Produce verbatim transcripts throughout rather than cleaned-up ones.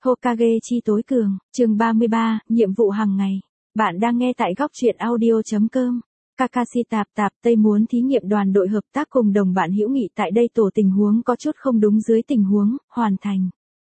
Hokage chi tối cường, chương ba mươi ba, nhiệm vụ hàng ngày. Bạn đang nghe tại góc truyện audio chấm com. Kakashi tạp tạp Tây muốn thí nghiệm đoàn đội hợp tác cùng đồng bạn hữu nghị tại đây tổ tình huống có chút không đúng dưới tình huống, hoàn thành.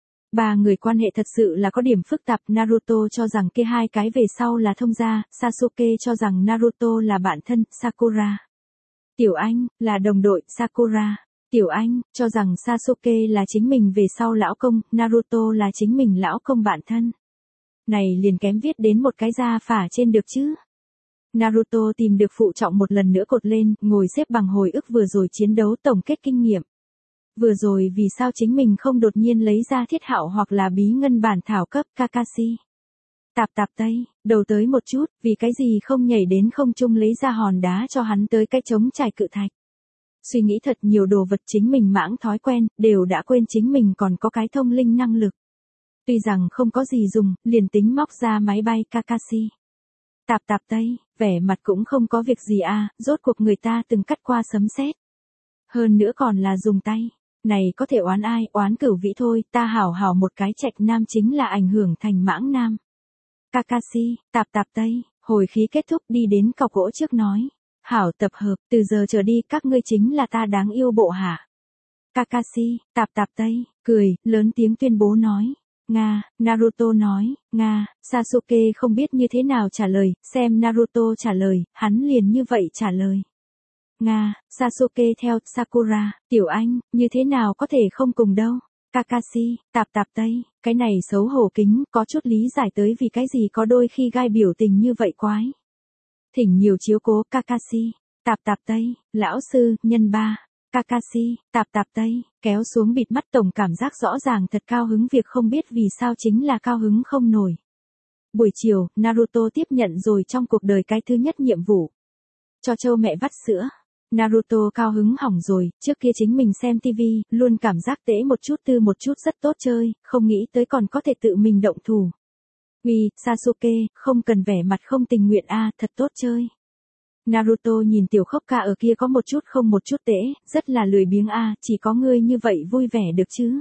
Ba người quan hệ thật sự là có điểm phức tạp, Naruto cho rằng kia hai cái về sau là thông gia, Sasuke cho rằng Naruto là bạn thân, Sakura. Tiểu Anh, là đồng đội, Sakura. Tiểu Anh, cho rằng Sasuke là chính mình về sau lão công, Naruto là chính mình lão công bạn thân. Này liền kém viết đến một cái gia phả trên được chứ. Naruto tìm được phụ trọng một lần nữa cột lên, ngồi xếp bằng hồi ức vừa rồi chiến đấu tổng kết kinh nghiệm. Vừa rồi vì sao chính mình không đột nhiên lấy ra thiết hạo hoặc là bí ngân bản thảo cấp Kakashi. Tạp tạp Tây, đầu tới một chút, vì cái gì không nhảy đến không trung lấy ra hòn đá cho hắn tới cái trống trải cự thạch. Suy nghĩ thật nhiều đồ vật chính mình mãng thói quen, đều đã quên chính mình còn có cái thông linh năng lực. Tuy rằng không có gì dùng, liền tính móc ra máy bay Kakashi. Tạp tạp Tây, vẻ mặt cũng không có việc gì à, rốt cuộc người ta từng cắt qua sấm sét. Hơn nữa còn là dùng tay. Này có thể oán ai, oán cửu vĩ thôi, ta hảo hảo một cái trạch nam chính là ảnh hưởng thành mãng nam. Kakashi, tạp tạp Tây, hồi khí kết thúc đi đến cọc gỗ trước nói. Hảo tập hợp, từ giờ trở đi các ngươi chính là ta đáng yêu bộ hạ. Kakashi, tạp tạp Tây, cười, lớn tiếng tuyên bố nói. Nga, Naruto nói, Nga, Sasuke không biết như thế nào trả lời, xem Naruto trả lời, hắn liền như vậy trả lời. Nga, Sasuke theo, Sakura, Tiểu Anh, như thế nào có thể không cùng đâu. Kakashi, tạp tạp Tây, cái này xấu hổ kính, có chút lý giải tới vì cái gì có đôi khi gai biểu tình như vậy quái. Thỉnh nhiều chiếu cố Kakashi, tạp tạp Tây, lão sư, nhân ba. Kakashi, tạp tạp Tây, kéo xuống bịt mắt tổng cảm giác rõ ràng thật cao hứng việc không biết vì sao chính là cao hứng không nổi. Buổi chiều, Naruto tiếp nhận rồi trong cuộc đời cái thứ nhất nhiệm vụ. Cho châu mẹ vắt sữa. Naruto cao hứng hỏng rồi, trước kia chính mình xem tivi, luôn cảm giác tễ một chút tư một chút rất tốt chơi, không nghĩ tới còn có thể tự mình động thủ. Uy, Sasuke, không cần vẻ mặt không tình nguyện a, à, thật tốt chơi. Naruto nhìn tiểu khốc ca ở kia có một chút không một chút tễ, rất là lười biếng a, à, chỉ có ngươi như vậy vui vẻ được chứ.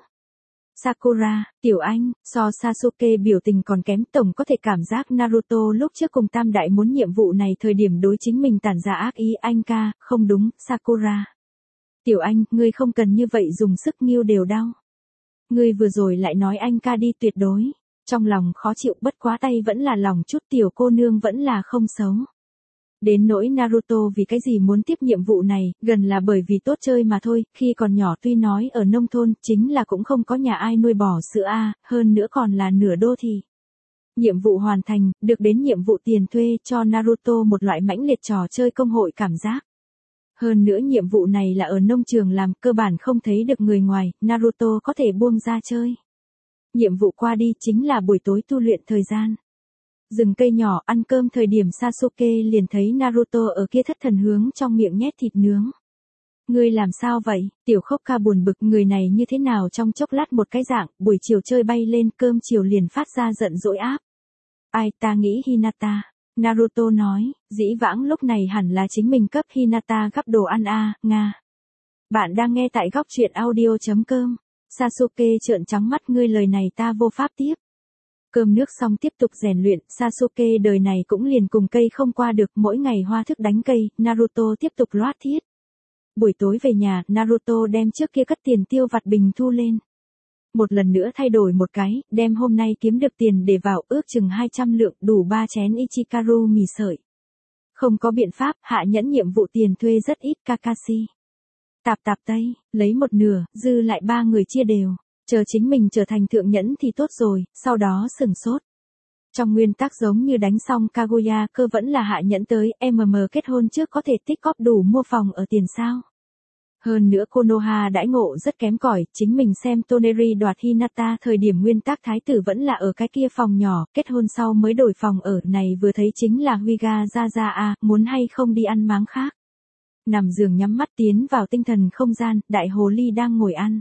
Sakura, Tiểu Anh, so Sasuke biểu tình còn kém, tổng có thể cảm giác Naruto lúc trước cùng tam đại muốn nhiệm vụ này thời điểm đối chính mình tản ra ác ý. Anh ca, không đúng, Sakura. Tiểu Anh, ngươi không cần như vậy dùng sức nghiêu đều đau. Ngươi vừa rồi lại nói anh ca đi tuyệt đối. Trong lòng khó chịu bất quá tay vẫn là lòng chút tiểu cô nương vẫn là không xấu. Đến nỗi Naruto vì cái gì muốn tiếp nhiệm vụ này, gần là bởi vì tốt chơi mà thôi, khi còn nhỏ tuy nói ở nông thôn, chính là cũng không có nhà ai nuôi bò sữa a, hơn nữa còn là nửa đô thị. Nhiệm vụ hoàn thành, được đến nhiệm vụ tiền thuê cho Naruto một loại mãnh liệt trò chơi công hội cảm giác. Hơn nữa nhiệm vụ này là ở nông trường làm, cơ bản không thấy được người ngoài, Naruto có thể buông ra chơi. Nhiệm vụ qua đi chính là buổi tối tu luyện thời gian. Rừng cây nhỏ ăn cơm thời điểm Sasuke liền thấy Naruto ở kia thất thần hướng trong miệng nhét thịt nướng. Ngươi làm sao vậy? Tiểu khốc ca buồn bực, người này như thế nào trong chốc lát một cái dạng, buổi chiều chơi bay lên cơm chiều liền phát ra giận dỗi áp. Ai ta nghĩ Hinata. Naruto nói, dĩ vãng lúc này hẳn là chính mình cấp Hinata gắp đồ ăn a, à, Nga. Bạn đang nghe tại góc truyện audio chấm com. Sasuke trợn trắng mắt, ngươi lời này ta vô pháp tiếp. Cơm nước xong tiếp tục rèn luyện, Sasuke đời này cũng liền cùng cây không qua được, mỗi ngày hoa thức đánh cây, Naruto tiếp tục loát thiết. Buổi tối về nhà, Naruto đem trước kia cất tiền tiêu vặt bình thu lên. Một lần nữa thay đổi một cái, đem hôm nay kiếm được tiền để vào, ước chừng hai trăm lượng, đủ ba chén Ichikaru mì sợi. Không có biện pháp, hạ nhẫn nhiệm vụ tiền thuê rất ít. Kakashi. Tạp tạp Tây, lấy một nửa, dư lại ba người chia đều. Chờ chính mình trở thành thượng nhẫn thì tốt rồi, sau đó sừng sốt. Trong nguyên tắc giống như đánh xong Kaguya cơ vẫn là hạ nhẫn tới, em em kết hôn trước có thể tích cóp đủ mua phòng ở tiền sao. Hơn nữa Konoha đãi ngộ rất kém cỏi, chính mình xem Toneri đoạt Hinata thời điểm nguyên tắc thái tử vẫn là ở cái kia phòng nhỏ, kết hôn sau mới đổi phòng ở, này vừa thấy chính là Huyga ra ra a, muốn hay không đi ăn máng khác. Nằm giường nhắm mắt tiến vào tinh thần không gian, đại hồ ly đang ngồi ăn.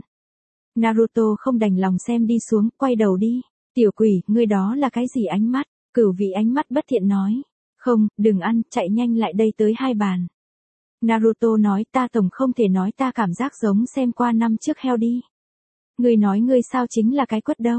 Naruto không đành lòng xem đi xuống, quay đầu đi. Tiểu quỷ, ngươi đó là cái gì ánh mắt? Cửu vị ánh mắt bất thiện nói. Không, đừng ăn, chạy nhanh lại đây tới hai bàn. Naruto nói, ta tổng không thể nói ta cảm giác giống xem qua năm trước heo đi. Ngươi nói ngươi sao chính là cái quất đâu.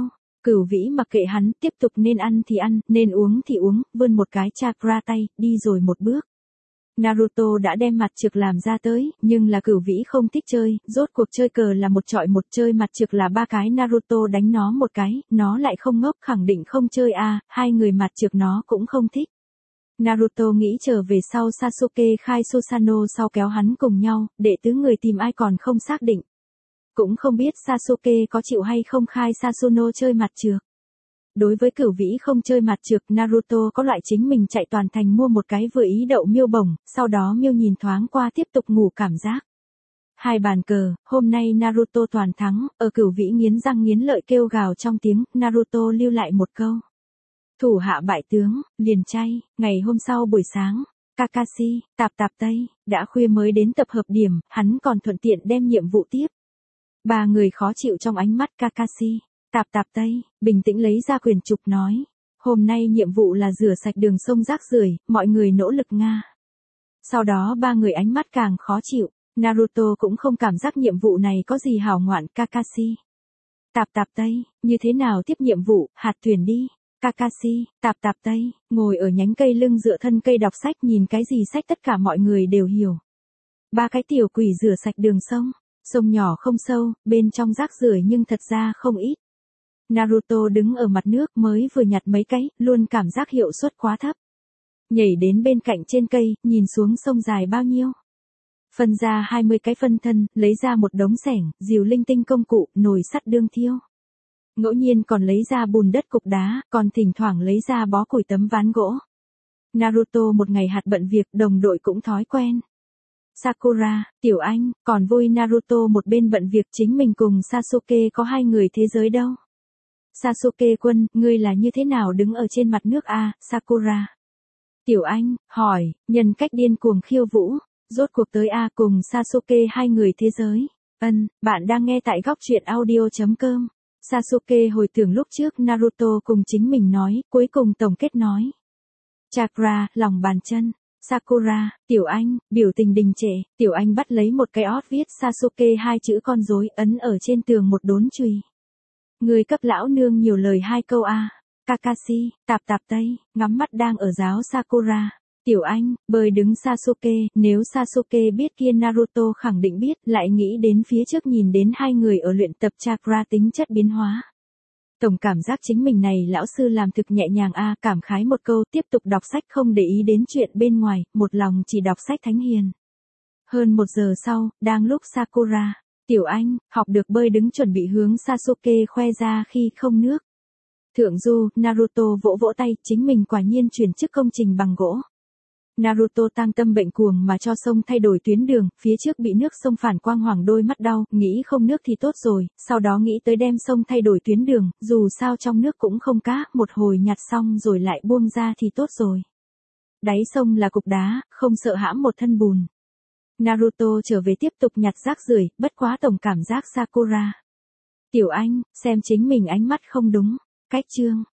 Cửu vĩ mặc kệ hắn, tiếp tục nên ăn thì ăn, nên uống thì uống, vươn một cái chakra tay, đi rồi một bước. Naruto đã đem mặt trược làm ra tới, nhưng là Cửu vĩ không thích chơi, rốt cuộc chơi cờ là một chọi một, chơi mặt trược là ba cái, Naruto đánh nó một cái, nó lại không ngốc, khẳng định không chơi a, hai người mặt trược nó cũng không thích. Naruto nghĩ trở về sau Sasuke khai Susanoo sau kéo hắn cùng nhau, đệ tứ người tìm ai còn không xác định. Cũng không biết Sasuke có chịu hay không khai Sasuno chơi mặt trược. Đối với Cửu vĩ không chơi mặt trược, Naruto có loại chính mình chạy toàn thành mua một cái vừa ý đậu miêu bổng, sau đó miêu nhìn thoáng qua tiếp tục ngủ cảm giác. Hai bàn cờ, hôm nay Naruto toàn thắng, ở Cửu vĩ nghiến răng nghiến lợi kêu gào trong tiếng, Naruto lưu lại một câu. Thủ hạ bại tướng, liền chay, ngày hôm sau buổi sáng, Kakashi, tạp tạp Tây, đã khuya mới đến tập hợp điểm, hắn còn thuận tiện đem nhiệm vụ tiếp. Ba người khó chịu trong ánh mắt Kakashi, tạp tạp Tây, bình tĩnh lấy ra quyển trục nói. Hôm nay nhiệm vụ là rửa sạch đường sông rác rưởi, mọi người nỗ lực Nga. Sau đó ba người ánh mắt càng khó chịu, Naruto cũng không cảm giác nhiệm vụ này có gì hảo ngoạn. Kakashi, tạp tạp Tây, như thế nào tiếp nhiệm vụ, hạt thuyền đi. Kakashi, tạp tạp Tây, ngồi ở nhánh cây lưng dựa thân cây đọc sách, nhìn cái gì sách tất cả mọi người đều hiểu. Ba cái tiểu quỷ rửa sạch đường sông, sông nhỏ không sâu, bên trong rác rưởi nhưng thật ra không ít. Naruto đứng ở mặt nước mới vừa nhặt mấy cái, luôn cảm giác hiệu suất quá thấp. Nhảy đến bên cạnh trên cây, nhìn xuống sông dài bao nhiêu. Phân ra hai mươi cái phân thân, lấy ra một đống xẻng, rìu linh tinh công cụ, nồi sắt đương thiêu. Ngẫu nhiên còn lấy ra bùn đất cục đá, còn thỉnh thoảng lấy ra bó củi tấm ván gỗ. Naruto một ngày hạt bận việc, đồng đội cũng thói quen. Sakura, tiểu anh, còn vui. Naruto một bên bận việc, chính mình cùng Sasuke có hai người thế giới đâu. Sasuke quân, ngươi là như thế nào đứng ở trên mặt nước a? Sakura. Tiểu anh, hỏi, nhân cách điên cuồng khiêu vũ, rốt cuộc tới a cùng Sasuke hai người thế giới. Ân, bạn đang nghe tại góc truyện audio chấm com. Sasuke hồi tưởng lúc trước Naruto cùng chính mình nói, cuối cùng tổng kết nói. Chakra, lòng bàn chân. Sakura, tiểu anh, biểu tình đình trệ, tiểu anh bắt lấy một cái ót viết Sasuke hai chữ con rối, ấn ở trên tường một đốn chùy. Người cấp lão nương nhiều lời hai câu a. Kakashi, tạp tạp Tây, ngắm mắt đang ở giáo Sakura. Tiểu anh, bơi đứng Sasuke, nếu Sasuke biết kia Naruto khẳng định biết, lại nghĩ đến phía trước nhìn đến hai người ở luyện tập chakra tính chất biến hóa. Tổng cảm giác chính mình này lão sư làm thực nhẹ nhàng a, cảm khái một câu, tiếp tục đọc sách không để ý đến chuyện bên ngoài, một lòng chỉ đọc sách thánh hiền. Hơn một giờ sau, đang lúc Sakura, tiểu anh, học được bơi đứng chuẩn bị hướng Sasuke khoe ra khi không nước. Thượng du, Naruto vỗ vỗ tay, chính mình quả nhiên chuyển chức công trình bằng gỗ. Naruto tang tâm bệnh cuồng mà cho sông thay đổi tuyến đường, phía trước bị nước sông phản quang hoàng đôi mắt đau, nghĩ không nước thì tốt rồi, sau đó nghĩ tới đem sông thay đổi tuyến đường, dù sao trong nước cũng không cá, một hồi nhặt xong rồi lại buông ra thì tốt rồi. Đáy sông là cục đá, không sợ hãm một thân bùn. Naruto trở về tiếp tục nhặt rác rưởi, bất quá tổng cảm giác Sakura. Tiểu anh, xem chính mình ánh mắt không đúng, cách chương.